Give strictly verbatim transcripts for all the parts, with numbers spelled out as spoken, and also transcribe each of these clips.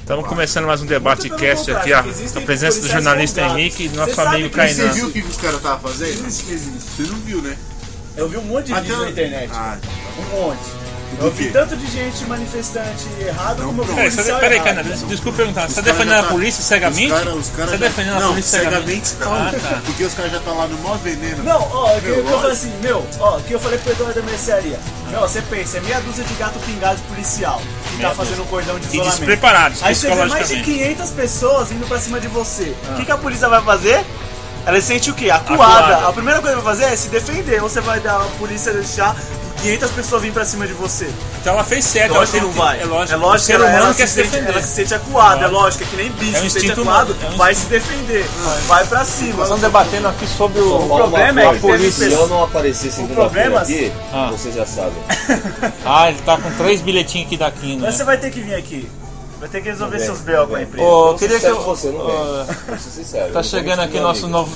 Estamos começando mais um debate cast aqui, a, a presença do jornalista Henrique e do nosso amigo Kainan. Você viu o que os caras estavam fazendo? Existe, existe. Você não viu, né? Eu vi um monte de Até vídeo eu... na internet. Ah, um monte. Eu vi tanto de gente manifestante errado como Peraí, policial peraí, errado. Kainan, desculpa perguntar, você está defendendo a polícia cegamente? Os cara, os cara você está já... defendendo a não, polícia cegamente? Não, ah, tá. porque os caras já estão lá no maior veneno. Não, ó, o que eu lógico. falei assim, meu, ó, que eu falei pro Eduardo da mercearia. Meu, você pensa, é meia dúzia de gato pingado de policial que Meia tá fazendo um cordão de E isolamento. despreparados, Aí você vê mais de psicologicamente. quinhentas pessoas indo pra cima de você. O Ah. que, que a polícia vai fazer? Ela se sente o quê? Acuada. Acuada. A primeira coisa que vai fazer é se defender. Ou você vai dar a polícia deixar quinhentas pessoas virem pra cima de você. Então ela fez certo, ela Lógico que tem não vai. É lógico, é lógico o ser que ela, humano ela quer se se sente, defender. ela se sente acuada, Lógico. é lógico, é que nem bicho, É um se sente instinto acuado, humano, é um vai instinto. se defender, vai pra cima. Nós estamos debatendo aqui sobre o, O problema é que teve Se eu não aparecer segunda-feira problema- aqui, Ah. vocês já sabem. Ah, ele tá com três bilhetinhos aqui da Quina. Mas você vai ter que vir aqui. Vai ter que resolver Não seus vem, B O não com a vem. empresa. Ô, Eu queria que sincero eu. com você, não vem. Ô, Eu sou sincero. Tá eu chegando vou aqui mentir, nosso meu novo.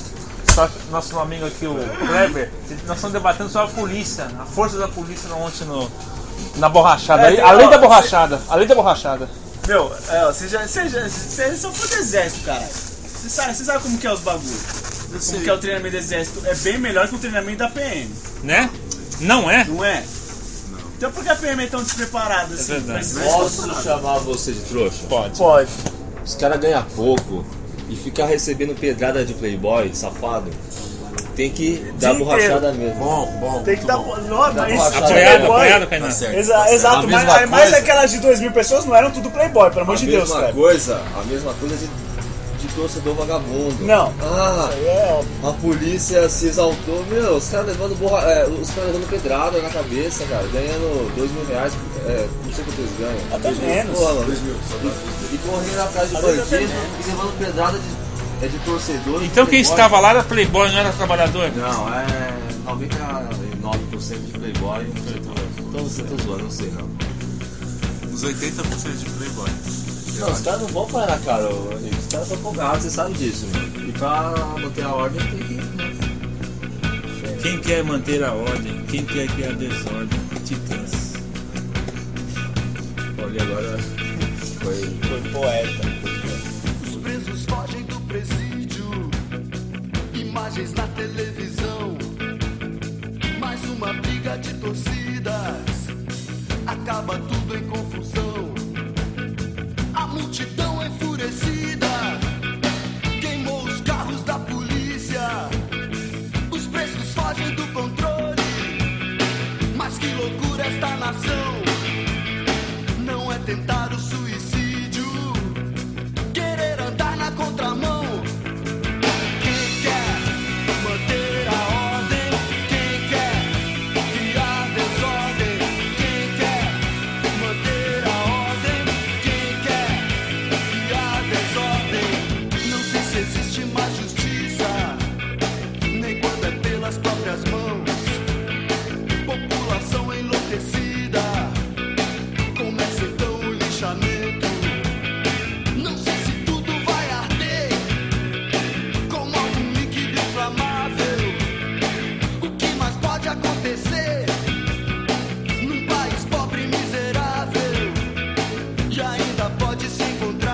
tá- Nosso amigo aqui, o Kleber. Nós estamos debatendo sobre a polícia, a força da polícia ontem no, na borrachada. É, além tem- além ó, da borrachada. Além da borrachada. Meu, é, ó, você já. Você já. Você só foi do exército, caralho. Você sabe, você sabe como que é os bagulhos. Como que é o treinamento do exército. É bem melhor que o treinamento da P M, Né? Não é? não é? Então por que a P M é tão despreparada assim? verdade. pra esses Posso personagens? chamar você de trouxa? Pode. Pode. Os caras ganham pouco e ficar recebendo pedrada de playboy, safado, tem que dar Dia borrachada mesmo. Bom, bom. Tem que dar. muito bom. Não, mas. borrachada. Apoiado, Playboy- apoiado, Kainan. Tá certo. Exa- tá certo. exato, A mas, mesma mas coisa- aquelas de duas mil pessoas não eram tudo playboy, pelo amor A de Deus, mesma cara. coisa, a mesma coisa de, de torcedor vagabundo. Não. Ah, Isso aí é óbvio. a polícia se exaltou, meu, os caras levando borra, é, os caras levando pedrada na cabeça, cara, ganhando dois mil reais, é, não sei quanto eles ganham. Até Dois mil, menos. porra, mano. Dois mil, só dá E, e correndo atrás de Às vezes até bandido menos. e levando pedrada de, é de torcedor. Então de quem playboy. estava lá era Playboy, não era trabalhador? Não, é noventa e nove por cento de playboy. Então você tá zoando, não sei não. Uns oitenta por cento de playboy. Não, os caras não vão parar na cara, ô, amigo. Os caras são folgados, você sabe disso, meu. E pra manter a ordem tem que. Quem quer manter a ordem? Quem quer criar desordem? Titãs. Olha, agora foi. Foi poeta. Os presos fogem do presídio, imagens na televisão, mais uma briga de torcidas, acaba tudo em confusão. A multidão enfurecida queimou os carros da polícia, os presos fogem do controle, mas que loucura esta nação, não é tentar o suicídio, querer andar na contramão. Quem quer manter a ordem? Quem quer criar desordem? Quem quer manter a ordem? Quem quer criar desordem? Não sei se existe mais justiça, nem quando é pelas próprias mãos. População enlouquecida, começa então o lixamento. Não sei se tudo vai arder como algum líquido inflamável. O que mais pode acontecer num país pobre e miserável? E ainda pode se encontrar